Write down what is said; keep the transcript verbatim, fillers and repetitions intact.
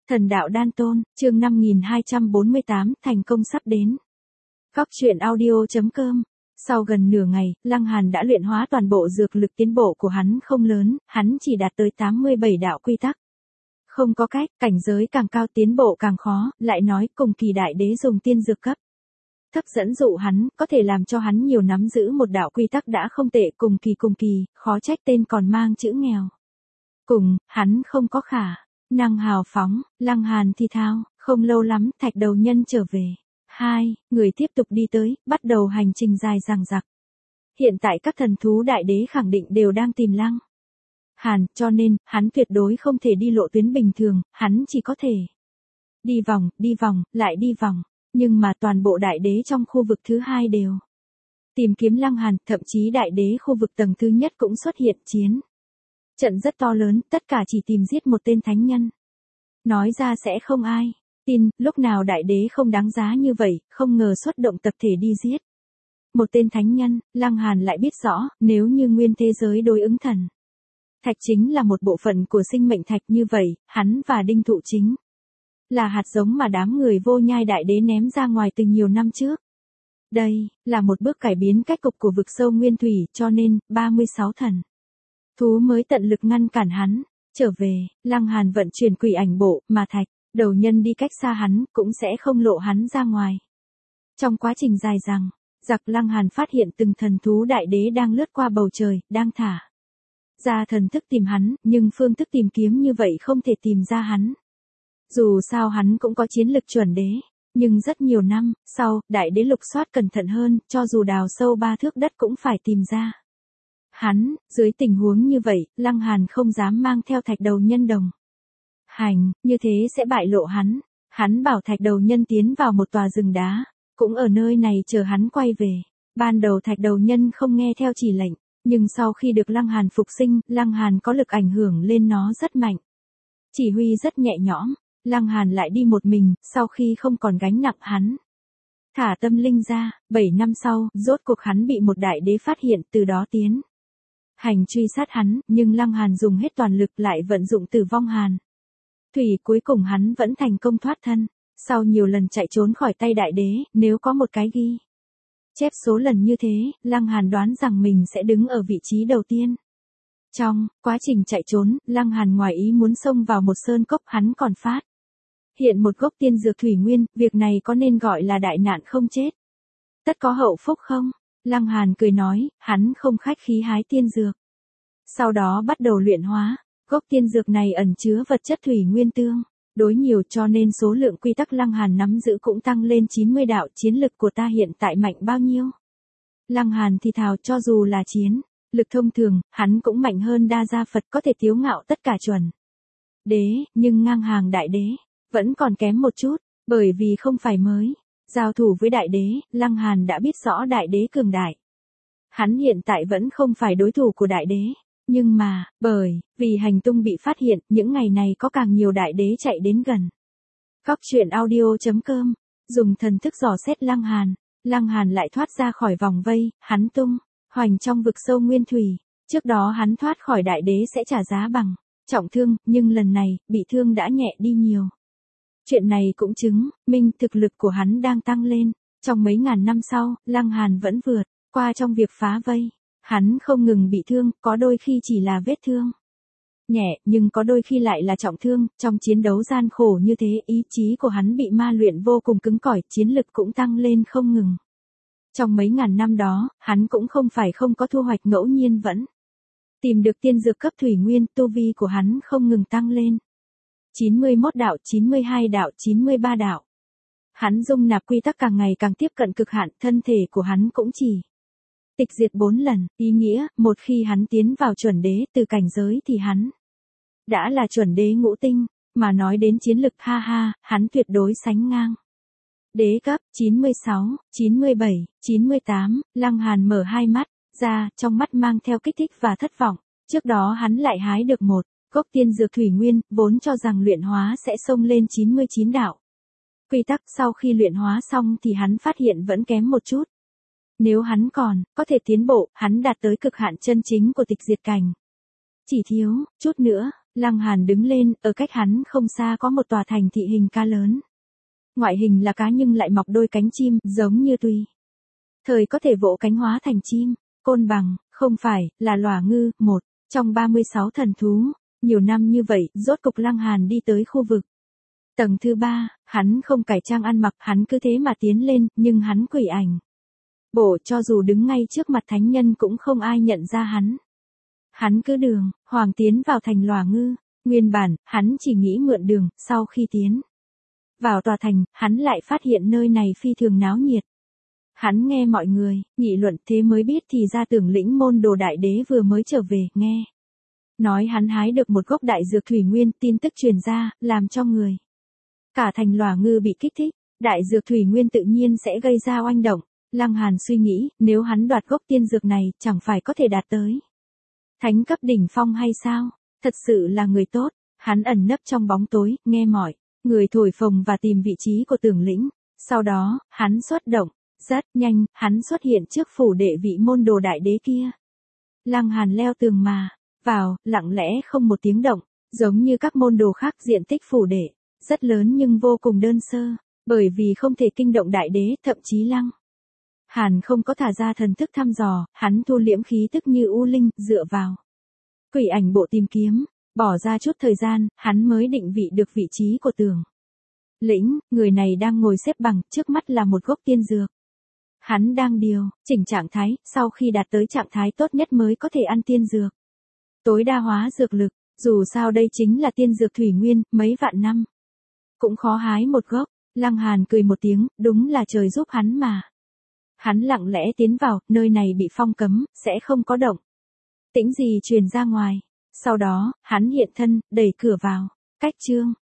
Thần đạo đan tôn, chương năm nghìn hai trăm bốn mươi tám, thành công sắp đến. Góc truyện audio.com. Sau gần nửa ngày, Lăng Hàn đã luyện hóa toàn bộ dược lực, tiến bộ của hắn không lớn, hắn chỉ đạt tới tám mươi bảy đạo quy tắc. Không có cách, cảnh giới càng cao tiến bộ càng khó, lại nói cùng kỳ đại đế dùng tiên dược cấp thấp dẫn dụ hắn, có thể làm cho hắn nhiều nắm giữ một đạo quy tắc đã không tệ, cùng kỳ cùng kỳ, khó trách tên còn mang chữ nghèo. Cùng, hắn không có khả năng hào phóng. Lăng Hàn thì thao, không lâu lắm, thạch đầu nhân trở về. Hai, người tiếp tục đi tới, bắt đầu hành trình dài dằng dặc. Hiện tại các thần thú đại đế khẳng định đều đang tìm Lăng Hàn, cho nên, hắn tuyệt đối không thể đi lộ tuyến bình thường, hắn chỉ có thể đi vòng, đi vòng, lại đi vòng. Nhưng mà toàn bộ đại đế trong khu vực thứ hai đều tìm kiếm Lăng Hàn, thậm chí đại đế khu vực tầng thứ nhất cũng xuất hiện chiến trận rất to lớn, tất cả chỉ tìm giết một tên thánh nhân. Nói ra sẽ không ai tin, lúc nào đại đế không đáng giá như vậy, không ngờ xuất động tập thể đi giết một tên thánh nhân. Lăng Hàn lại biết rõ, nếu như nguyên thế giới đối ứng thần thạch chính là một bộ phận của sinh mệnh thạch, như vậy, hắn và đinh thụ chính là hạt giống mà đám người vô nhai đại đế ném ra ngoài từ nhiều năm trước. Đây, là một bước cải biến cách cục của vực sâu nguyên thủy, cho nên, ba mươi sáu thần thú mới tận lực ngăn cản hắn trở về. Lăng Hàn vận chuyển quỷ ảnh bộ, mà thạch đầu nhân đi cách xa hắn, cũng sẽ không lộ hắn ra ngoài. Trong quá trình dài dằng dặc, Lăng Hàn phát hiện từng thần thú đại đế đang lướt qua bầu trời, đang thả ra thần thức tìm hắn, nhưng phương thức tìm kiếm như vậy không thể tìm ra hắn. Dù sao hắn cũng có chiến lực chuẩn đế, nhưng rất nhiều năm sau, đại đế lục soát cẩn thận hơn, cho dù đào sâu ba thước đất cũng phải tìm ra hắn. Dưới tình huống như vậy, Lăng Hàn không dám mang theo thạch đầu nhân đồng hành, như thế sẽ bại lộ hắn. Hắn bảo thạch đầu nhân tiến vào một tòa rừng đá, cũng ở nơi này chờ hắn quay về. Ban đầu thạch đầu nhân không nghe theo chỉ lệnh, nhưng sau khi được Lăng Hàn phục sinh, Lăng Hàn có lực ảnh hưởng lên nó rất mạnh, chỉ huy rất nhẹ nhõm. Lăng Hàn lại đi một mình, sau khi không còn gánh nặng hắn thả tâm linh ra. Bảy năm sau, rốt cuộc hắn bị một đại đế phát hiện, từ đó tiến hành truy sát hắn, nhưng Lăng Hàn dùng hết toàn lực, lại vận dụng Tử Vong Hàn thủy, cuối cùng hắn vẫn thành công thoát thân. Sau nhiều lần chạy trốn khỏi tay đại đế, nếu có một cái ghi chép số lần như thế, Lăng Hàn đoán rằng mình sẽ đứng ở vị trí đầu tiên. Trong quá trình chạy trốn, Lăng Hàn ngoài ý muốn xông vào một sơn cốc, hắn còn phát hiện một gốc tiên dược thủy nguyên, việc này có nên gọi là đại nạn không chết tất có hậu phúc không? Lăng Hàn cười nói, hắn không khách khí hái tiên dược, sau đó bắt đầu luyện hóa. Gốc tiên dược này ẩn chứa vật chất thủy nguyên tương đối nhiều, cho nên số lượng quy tắc Lăng Hàn nắm giữ cũng tăng lên chín mươi đạo. Chiến lực của ta hiện tại mạnh bao nhiêu? Lăng Hàn thì thào, cho dù là chiến lực thông thường, hắn cũng mạnh hơn Đa Gia Phật, có thể tiếu ngạo tất cả chuẩn đế, nhưng ngang hàng đại đế vẫn còn kém một chút, bởi vì không phải mới giao thủ với đại đế, Lăng Hàn đã biết rõ đại đế cường đại. Hắn hiện tại vẫn không phải đối thủ của đại đế, nhưng mà, bởi vì hành tung bị phát hiện, những ngày này có càng nhiều đại đế chạy đến gần. Góc truyện audio.com, dùng thần thức dò xét Lăng Hàn. Lăng Hàn lại thoát ra khỏi vòng vây, hắn tung hoành trong vực sâu nguyên thủy. Trước đó hắn thoát khỏi đại đế sẽ trả giá bằng trọng thương, nhưng lần này, bị thương đã nhẹ đi nhiều. Chuyện này cũng chứng minh thực lực của hắn đang tăng lên. Trong mấy ngàn năm sau, Lăng Hàn vẫn vượt qua trong việc phá vây. Hắn không ngừng bị thương, có đôi khi chỉ là vết thương nhẹ, nhưng có đôi khi lại là trọng thương. Trong chiến đấu gian khổ như thế, ý chí của hắn bị ma luyện vô cùng cứng cỏi, chiến lực cũng tăng lên không ngừng. Trong mấy ngàn năm đó, hắn cũng không phải không có thu hoạch, ngẫu nhiên vẫn tìm được tiên dược cấp thủy nguyên, tu vi của hắn không ngừng tăng lên. chín mươi mốt đạo, chín mươi hai đạo, chín mươi ba đạo. Hắn dung nạp quy tắc càng ngày càng tiếp cận cực hạn, thân thể của hắn cũng chỉ tịch diệt bốn lần, ý nghĩa, một khi hắn tiến vào chuẩn đế từ cảnh giới thì hắn đã là chuẩn đế ngũ tinh, mà nói đến chiến lực, ha ha, hắn tuyệt đối sánh ngang đế cấp. Chín mươi sáu, chín mươi bảy, chín mươi tám, Lăng Hàn mở hai mắt ra, trong mắt mang theo kích thích và thất vọng. Trước đó hắn lại hái được một gốc tiên dược thủy nguyên, vốn cho rằng luyện hóa sẽ xông lên chín mươi chín đạo quy tắc, sau khi luyện hóa xong thì hắn phát hiện vẫn kém một chút. Nếu hắn còn có thể tiến bộ, hắn đạt tới cực hạn chân chính của tịch diệt cảnh. Chỉ thiếu chút nữa Lăng Hàn đứng lên, ở cách hắn không xa có một tòa thành thị hình cá lớn. Ngoại hình là cá nhưng lại mọc đôi cánh chim, giống như tùy thời có thể vỗ cánh hóa thành chim. Côn bằng, không phải, là lỏa ngư, một trong ba mươi sáu thần thú. Nhiều năm như vậy, rốt cục Lăng Hàn đi tới khu vực tầng thứ ba, hắn không cải trang ăn mặc, hắn cứ thế mà tiến lên, nhưng hắn quỷ ảnh bộ cho dù đứng ngay trước mặt thánh nhân cũng không ai nhận ra hắn. Hắn cứ đường, hoàng tiến vào thành lỏa ngư, nguyên bản, hắn chỉ nghĩ mượn đường, sau khi tiến vào tòa thành, hắn lại phát hiện nơi này phi thường náo nhiệt. Hắn nghe mọi người nghị luận, thế mới biết thì ra Tưởng Lĩnh môn đồ đại đế vừa mới trở về, nghe nói hắn hái được một gốc đại dược thủy nguyên, tin tức truyền ra, làm cho người cả thành lỏa ngư bị kích thích. Đại dược thủy nguyên tự nhiên sẽ gây ra oanh động. Lăng Hàn suy nghĩ, nếu hắn đoạt gốc tiên dược này, chẳng phải có thể đạt tới thánh cấp đỉnh phong hay sao? Thật sự là người tốt. Hắn ẩn nấp trong bóng tối, nghe mọi người thổi phồng và tìm vị trí của Tưởng Lĩnh. Sau đó, hắn xuất động. Rất nhanh, hắn xuất hiện trước phủ đệ vị môn đồ đại đế kia. Lăng Hàn leo tường mà vào, lặng lẽ không một tiếng động, giống như các môn đồ khác. Diện tích phủ đệ rất lớn nhưng vô cùng đơn sơ, bởi vì không thể kinh động đại đế, thậm chí Lăng Hàn không có thả ra thần thức thăm dò, hắn thu liễm khí tức như u linh, dựa vào quỷ ảnh bộ tìm kiếm, bỏ ra chút thời gian, hắn mới định vị được vị trí của Tưởng Lĩnh. Người này đang ngồi xếp bằng, trước mắt là một gốc tiên dược. Hắn đang điều chỉnh trạng thái, sau khi đạt tới trạng thái tốt nhất mới có thể ăn tiên dược. Tối đa hóa dược lực, dù sao đây chính là tiên dược thủy nguyên, mấy vạn năm cũng khó hái một gốc. Lăng Hàn cười một tiếng, đúng là trời giúp hắn mà. Hắn lặng lẽ tiến vào, nơi này bị phong cấm, sẽ không có động tĩnh gì truyền ra ngoài. Sau đó, hắn hiện thân, đẩy cửa vào. Cách chương